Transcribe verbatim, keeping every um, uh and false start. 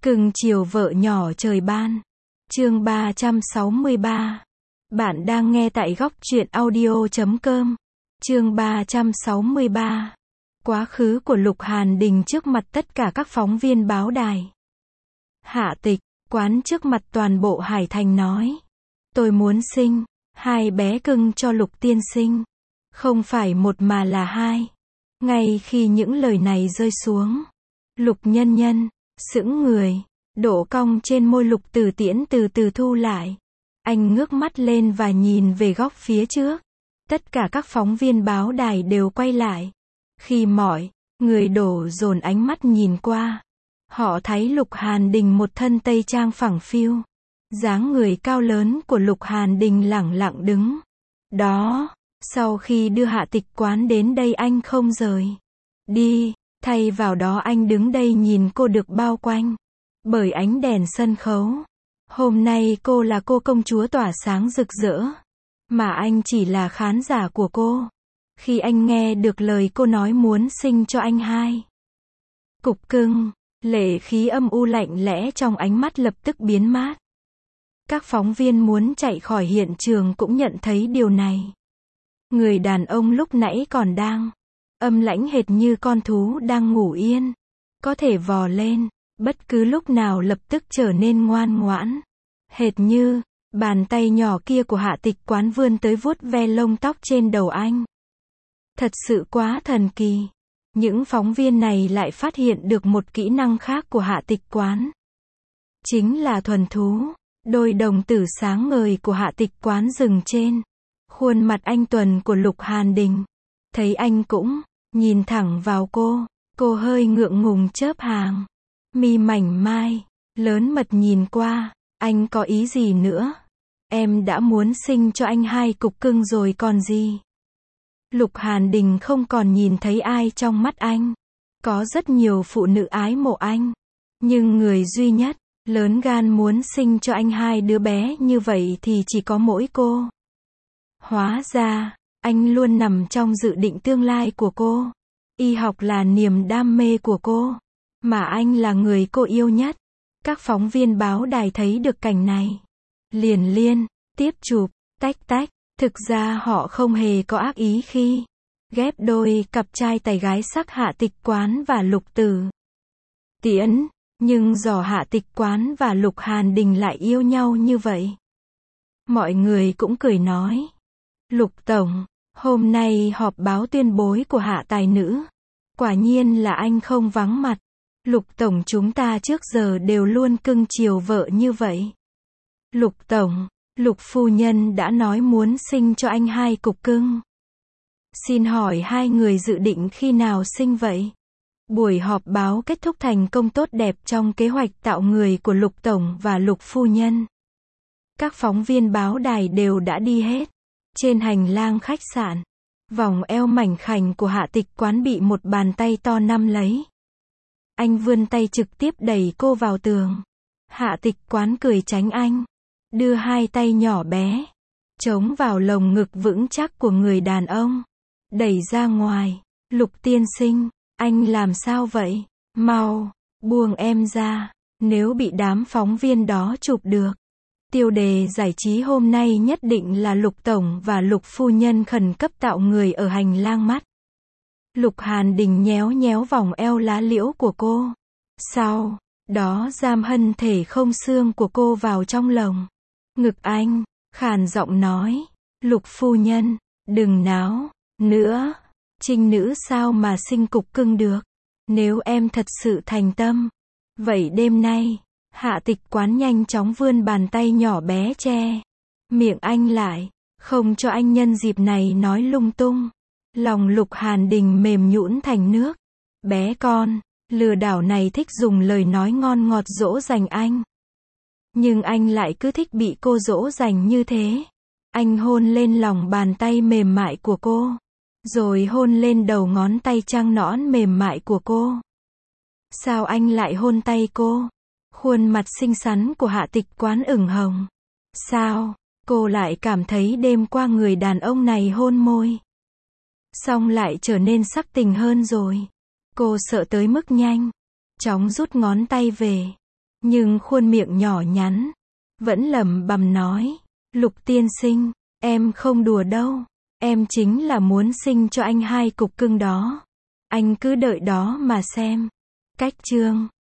Cưng chiều vợ nhỏ trời ban. Chương ba trăm sáu mươi ba. Bạn đang nghe tại góc truyện audio chấm com. Chương ba trăm sáu mươi ba. Quá khứ của Lục Hàn Đình trước mặt tất cả các phóng viên báo đài. Hạ Tịch, quán trước mặt toàn bộ Hải Thành nói. Tôi muốn sinh hai bé cưng cho Lục tiên sinh. Không phải một mà là hai. Ngay khi những lời này rơi xuống, Lục Nhân Nhân sững người, độ cong trên môi Lục Tử Tiễn từ từ thu lại. Anh ngước mắt lên và nhìn về góc phía trước. Tất cả các phóng viên báo đài đều quay lại. Khi mọi người đổ dồn ánh mắt nhìn qua, họ thấy Lục Hàn Đình một thân tây trang phẳng phiu. Dáng người cao lớn của Lục Hàn Đình lẳng lặng đứng đó. Sau khi đưa Hạ Tịch quán đến đây anh không rời đi, thay vào đó anh đứng đây nhìn cô được bao quanh bởi ánh đèn sân khấu. Hôm nay cô là cô công chúa tỏa sáng rực rỡ, mà anh chỉ là khán giả của cô. Khi anh nghe được lời cô nói muốn sinh cho anh hai cục cưng, lệ khí âm u lạnh lẽ trong ánh mắt lập tức biến mất. Các phóng viên muốn chạy khỏi hiện trường cũng nhận thấy điều này. Người đàn ông lúc nãy còn đang âm lãnh hệt như con thú đang ngủ yên, có thể vò lên bất cứ lúc nào lập tức trở nên ngoan ngoãn, hệt như bàn tay nhỏ kia của Hạ Tịch quán vươn tới vuốt ve lông tóc trên đầu anh. Thật sự quá thần kỳ. Những phóng viên này lại phát hiện được một kỹ năng khác của Hạ Tịch quán. Chính là thuần thú. Đôi đồng tử sáng ngời của Hạ Tịch quán dừng trên khuôn mặt anh tuần của Lục Hàn Đình. Thấy anh cũng nhìn thẳng vào cô, cô hơi ngượng ngùng chớp hàng mi mảnh mai lớn mật nhìn qua. Anh có ý gì nữa? Em đã muốn sinh cho anh hai cục cưng rồi còn gì? Lục Hàn Đình không còn nhìn thấy ai trong mắt anh. Có rất nhiều phụ nữ ái mộ anh, nhưng người duy nhất lớn gan muốn sinh cho anh hai đứa bé như vậy thì chỉ có mỗi cô. Hóa ra, anh luôn nằm trong dự định tương lai của cô. Y học là niềm đam mê của cô, mà anh là người cô yêu nhất. Các phóng viên báo đài thấy được cảnh này, liền liên tiếp chụp, tách tách. Thực ra họ không hề có ác ý khi ghép đôi cặp trai tài gái sắc Hạ Tịch quán và Lục Tử Tiễn, nhưng do Hạ Tịch quán và Lục Hàn Đình lại yêu nhau như vậy. Mọi người cũng cười nói, Lục Tổng, hôm nay họp báo tuyên bố của Hạ tài nữ. Quả nhiên là anh không vắng mặt. Lục Tổng, chúng ta trước giờ đều luôn cưng chiều vợ như vậy. Lục Tổng, Lục Phu Nhân đã nói muốn sinh cho anh hai cục cưng. Xin hỏi hai người dự định khi nào sinh vậy? Buổi họp báo kết thúc thành công tốt đẹp trong kế hoạch tạo người của Lục Tổng và Lục Phu Nhân. Các phóng viên báo đài đều đã đi hết. Trên hành lang khách sạn, vòng eo mảnh khảnh của Hạ Tịch quán bị một bàn tay to nắm lấy. Anh vươn tay trực tiếp đẩy cô vào tường. Hạ Tịch quán cười tránh anh, đưa hai tay nhỏ bé chống vào lồng ngực vững chắc của người đàn ông, đẩy ra ngoài. Lục tiên sinh, anh làm sao vậy? Mau buông em ra, nếu bị đám phóng viên đó chụp được. Tiêu đề giải trí hôm nay nhất định là Lục Tổng và Lục Phu Nhân khẩn cấp tạo người ở hành lang mắt. Lục Hàn Đình nhéo nhéo vòng eo lá liễu của cô, sau đó giam hân thể không xương của cô vào trong lồng ngực anh, khàn giọng nói, Lục Phu Nhân, đừng náo nữa. Trinh nữ sao mà sinh cục cưng được? Nếu em thật sự thành tâm, vậy đêm nay, Hạ Tịch quán nhanh chóng vươn bàn tay nhỏ bé che miệng anh lại, không cho anh nhân dịp này nói lung tung. Lòng Lục Hàn Đình mềm nhũn thành nước. Bé con lừa đảo này thích dùng lời nói ngon ngọt dỗ dành anh, nhưng anh lại cứ thích bị cô dỗ dành như thế. Anh hôn lên lòng bàn tay mềm mại của cô, rồi hôn lên đầu ngón tay trắng nõn mềm mại của cô. Sao anh lại hôn tay cô? Khuôn mặt xinh xắn của Hạ Tịch quán ửng hồng. Sao cô lại cảm thấy đêm qua người đàn ông này hôn môi xong lại trở nên sắc tình hơn rồi? Cô sợ tới mức nhanh chóng rút ngón tay về, Nhưng khuôn miệng nhỏ nhắn, vẫn lẩm bẩm nói, Lục tiên sinh, em không đùa đâu. Em chính là muốn sinh cho anh hai cục cưng đó. Anh cứ đợi đó mà xem. Cách chương